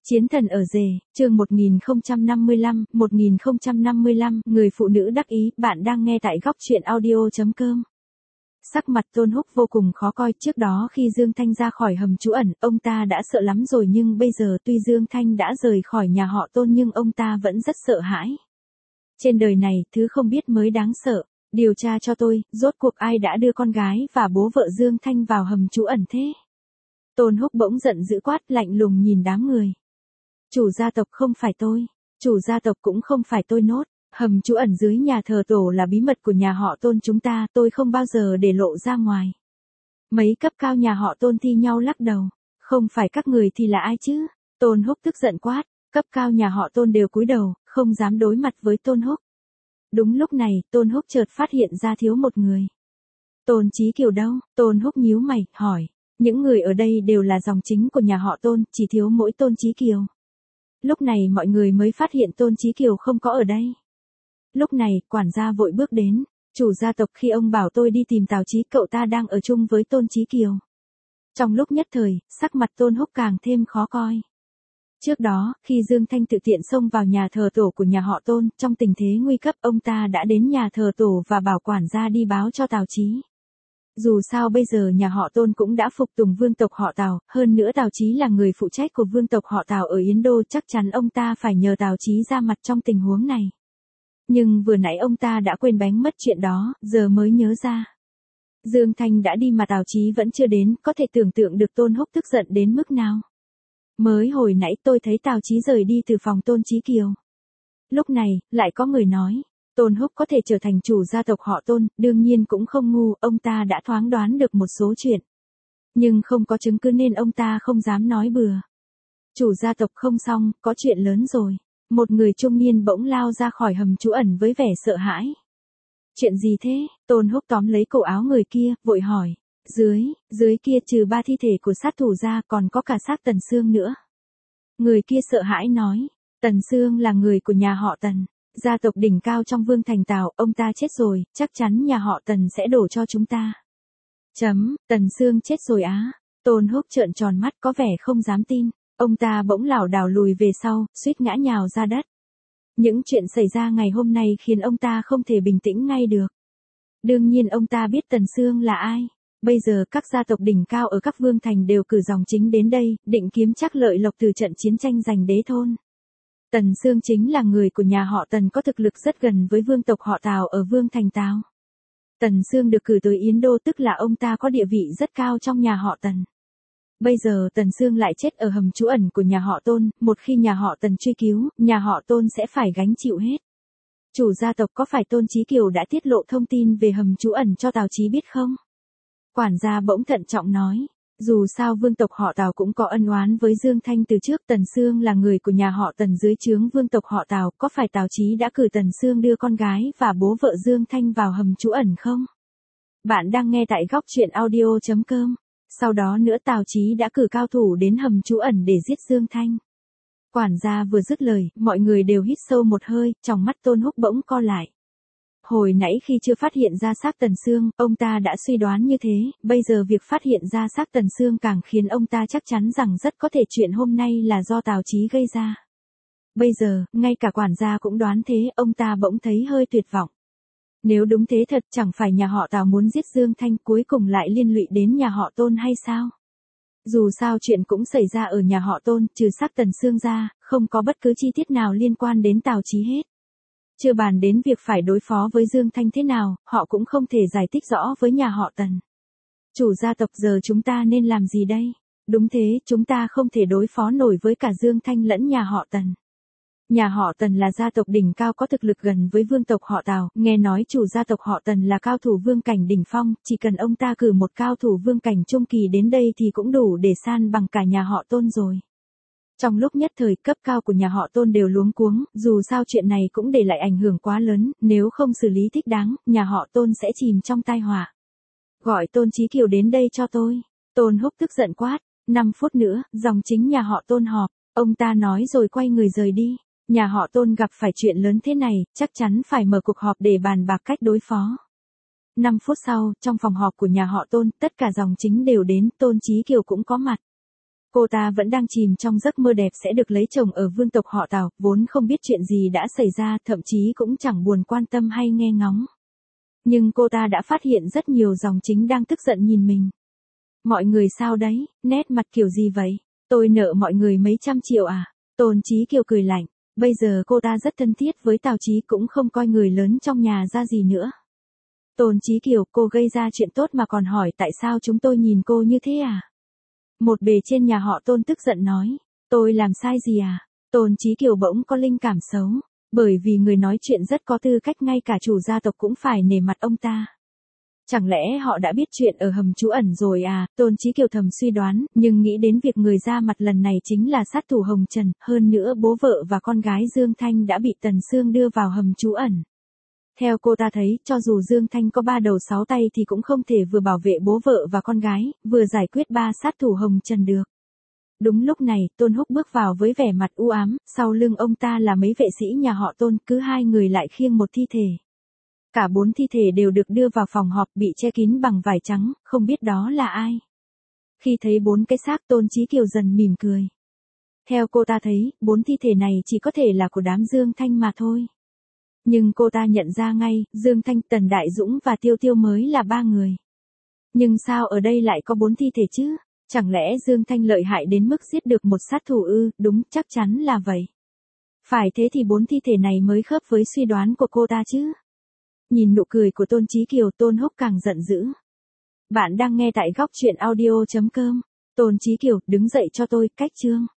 Chiến thần ở rể, chương 1055, người phụ nữ đắc ý, bạn đang nghe tại góc truyện audio.com. Sắc mặt Tôn Húc vô cùng khó coi, trước đó khi Dương Thanh ra khỏi hầm trú ẩn, ông ta đã sợ lắm rồi nhưng bây giờ tuy Dương Thanh đã rời khỏi nhà họ Tôn nhưng ông ta vẫn rất sợ hãi. Trên đời này, thứ không biết mới đáng sợ. Điều tra cho tôi, rốt cuộc ai đã đưa con gái và bố vợ Dương Thanh vào hầm trú ẩn thế? Tôn Húc bỗng giận dữ quát, lạnh lùng nhìn đám người. Chủ gia tộc không phải tôi, chủ gia tộc cũng không phải tôi nốt, hầm trú ẩn dưới nhà thờ tổ là bí mật của nhà họ Tôn chúng ta, tôi không bao giờ để lộ ra ngoài. Mấy cấp cao nhà họ Tôn thi nhau lắc đầu, không phải các người thì là ai chứ? Tôn Húc tức giận quát, cấp cao nhà họ Tôn đều cúi đầu, không dám đối mặt với Tôn Húc. Đúng lúc này, Tôn Húc chợt phát hiện ra thiếu một người. Tôn Chí Kiều đâu? Tôn Húc nhíu mày, hỏi. Những người ở đây đều là dòng chính của nhà họ Tôn, chỉ thiếu mỗi Tôn Chí Kiều. Lúc này mọi người mới phát hiện Tôn Chí Kiều không có ở đây. Lúc này, quản gia vội bước đến. Chủ gia tộc, khi ông bảo tôi đi tìm Tào Chí, cậu ta đang ở chung với Tôn Chí Kiều. Trong lúc nhất thời, sắc mặt Tôn Húc càng thêm khó coi. Trước đó, khi Dương Thanh tự tiện xông vào nhà thờ tổ của nhà họ Tôn, trong tình thế nguy cấp, ông ta đã đến nhà thờ tổ và bảo quản gia đi báo cho Tào Chí. Dù sao bây giờ nhà họ Tôn cũng đã phục tùng vương tộc họ Tào, hơn nữa Tào Chí là người phụ trách của vương tộc họ Tào ở Yến Đô, chắc chắn ông ta phải nhờ Tào Chí ra mặt trong tình huống này. Nhưng vừa nãy ông ta đã quên bánh mất chuyện đó, giờ mới nhớ ra. Dương Thanh đã đi mà Tào Chí vẫn chưa đến, có thể tưởng tượng được Tôn Húc tức giận đến mức nào. Mới hồi nãy tôi thấy Tào Chí rời đi từ phòng Tôn Chí Kiều. Lúc này, lại có người nói. Tôn Húc có thể trở thành chủ gia tộc họ Tôn, đương nhiên cũng không ngu, ông ta đã thoáng đoán được một số chuyện. Nhưng không có chứng cứ nên ông ta không dám nói bừa. Chủ gia tộc không xong, có chuyện lớn rồi. Một người trung niên bỗng lao ra khỏi hầm trú ẩn với vẻ sợ hãi. Chuyện gì thế? Tôn Húc tóm lấy cổ áo người kia, vội hỏi. Dưới kia trừ 3 thi thể của sát thủ ra còn có cả xác Tần Sương nữa. Người kia sợ hãi nói. Tần Sương là người của nhà họ Tần. Gia tộc đỉnh cao trong Vương Thành Tào, ông ta chết rồi, chắc chắn nhà họ Tần sẽ đổ cho chúng ta. Tần Sương chết rồi á. Tôn Húc trợn tròn mắt có vẻ không dám tin. Ông ta bỗng lảo đảo lùi về sau, suýt ngã nhào ra đất. Những chuyện xảy ra ngày hôm nay khiến ông ta không thể bình tĩnh ngay được. Đương nhiên ông ta biết Tần Sương là ai. Bây giờ các gia tộc đỉnh cao ở các vương thành đều cử dòng chính đến đây, định kiếm chắc lợi lộc từ trận chiến tranh giành đế thôn. Tần Sương chính là người của nhà họ Tần có thực lực rất gần với vương tộc họ Tào ở Vương Thành Tào. Tần Sương được cử tới Yến Đô tức là ông ta có địa vị rất cao trong nhà họ Tần. Bây giờ Tần Sương lại chết ở hầm trú ẩn của nhà họ Tôn, một khi nhà họ Tần truy cứu, nhà họ Tôn sẽ phải gánh chịu hết. Chủ gia tộc có phải Tôn Chí Kiều đã tiết lộ thông tin về hầm trú ẩn cho Tào Chí biết không? Quản gia bỗng thận trọng nói. Dù sao vương tộc họ Tào cũng có ân oán với Dương Thanh từ trước, Tần Sương là người của nhà họ Tần dưới trướng vương tộc họ Tào, có phải Tào Chí đã cử Tần Sương đưa con gái và bố vợ Dương Thanh vào hầm trú ẩn không? Bạn đang nghe tại góc truyện audio.com. Sau đó nữa Tào Chí đã cử cao thủ đến hầm trú ẩn để giết Dương Thanh. Quản gia vừa dứt lời, mọi người đều hít sâu một hơi, trong mắt Tôn Húc bỗng co lại. Hồi nãy khi chưa phát hiện ra xác Tần Sương, ông ta đã suy đoán như thế, bây giờ việc phát hiện ra xác Tần Sương càng khiến ông ta chắc chắn rằng rất có thể chuyện hôm nay là do Tào Chí gây ra. Bây giờ, ngay cả quản gia cũng đoán thế, ông ta bỗng thấy hơi tuyệt vọng. Nếu đúng thế thật, chẳng phải nhà họ Tào muốn giết Dương Thanh cuối cùng lại liên lụy đến nhà họ Tôn hay sao? Dù sao chuyện cũng xảy ra ở nhà họ Tôn, trừ xác Tần Sương ra, không có bất cứ chi tiết nào liên quan đến Tào Chí hết. Chưa bàn đến việc phải đối phó với Dương Thanh thế nào, họ cũng không thể giải thích rõ với nhà họ Tần. Chủ gia tộc, giờ chúng ta nên làm gì đây? Đúng thế, chúng ta không thể đối phó nổi với cả Dương Thanh lẫn nhà họ Tần. Nhà họ Tần là gia tộc đỉnh cao có thực lực gần với vương tộc họ Tào, nghe nói chủ gia tộc họ Tần là cao thủ vương cảnh đỉnh phong, chỉ cần ông ta cử một cao thủ vương cảnh trung kỳ đến đây thì cũng đủ để san bằng cả nhà họ Tôn rồi. Trong lúc nhất thời, cấp cao của nhà họ Tôn đều luống cuống, dù sao chuyện này cũng để lại ảnh hưởng quá lớn, nếu không xử lý thích đáng, nhà họ Tôn sẽ chìm trong tai họa. Gọi Tôn Chí Kiều đến đây cho tôi. Tôn Húc tức giận quát. 5 phút nữa, dòng chính nhà họ Tôn họp. Ông ta nói rồi quay người rời đi. Nhà họ Tôn gặp phải chuyện lớn thế này, chắc chắn phải mở cuộc họp để bàn bạc cách đối phó. 5 phút sau, trong phòng họp của nhà họ Tôn, tất cả dòng chính đều đến, Tôn Chí Kiều cũng có mặt. Cô ta vẫn đang chìm trong giấc mơ đẹp sẽ được lấy chồng ở vương tộc họ Tào, vốn không biết chuyện gì đã xảy ra, thậm chí cũng chẳng buồn quan tâm hay nghe ngóng. Nhưng cô ta đã phát hiện rất nhiều dòng chính đang tức giận nhìn mình. Mọi người sao đấy, nét mặt kiểu gì vậy? Tôi nợ mọi người mấy trăm triệu à? Tôn Chí Kiều cười lạnh. Bây giờ cô ta rất thân thiết với Tào Chí, cũng không coi người lớn trong nhà ra gì nữa. Tôn Chí Kiều, cô gây ra chuyện tốt mà còn hỏi tại sao chúng tôi nhìn cô như thế à? Một bề trên nhà họ Tôn tức giận nói. Tôi làm sai gì à? Tôn Chí Kiều bỗng có linh cảm xấu. Bởi vì người nói chuyện rất có tư cách, ngay cả chủ gia tộc cũng phải nể mặt ông ta. Chẳng lẽ họ đã biết chuyện ở hầm trú ẩn rồi à? Tôn Chí Kiều thầm suy đoán, nhưng nghĩ đến việc người ra mặt lần này chính là sát thủ Hồng Trần, hơn nữa bố vợ và con gái Dương Thanh đã bị Tần Sương đưa vào hầm trú ẩn. Theo cô ta thấy, cho dù Dương Thanh có 3 đầu 6 tay thì cũng không thể vừa bảo vệ bố vợ và con gái, vừa giải quyết 3 sát thủ Hồng Trần được. Đúng lúc này, Tôn Húc bước vào với vẻ mặt u ám, sau lưng ông ta là mấy vệ sĩ nhà họ Tôn, cứ 2 người lại khiêng một thi thể. Cả 4 thi thể đều được đưa vào phòng họp bị che kín bằng vải trắng, không biết đó là ai. Khi thấy 4 cái xác, Tôn Chí Kiều dần mỉm cười. Theo cô ta thấy, 4 thi thể này chỉ có thể là của đám Dương Thanh mà thôi. Nhưng cô ta nhận ra ngay, Dương Thanh, Tần Đại Dũng và Tiêu Tiêu mới là 3 người. Nhưng sao ở đây lại có 4 thi thể chứ? Chẳng lẽ Dương Thanh lợi hại đến mức giết được một sát thủ ư? Đúng, chắc chắn là vậy. Phải thế thì 4 thi thể này mới khớp với suy đoán của cô ta chứ. Nhìn nụ cười của Tôn Chí Kiều, Tôn Húc càng giận dữ. Bạn đang nghe tại góc truyện audio.com. Tôn Chí Kiều, đứng dậy cho tôi, cách chương.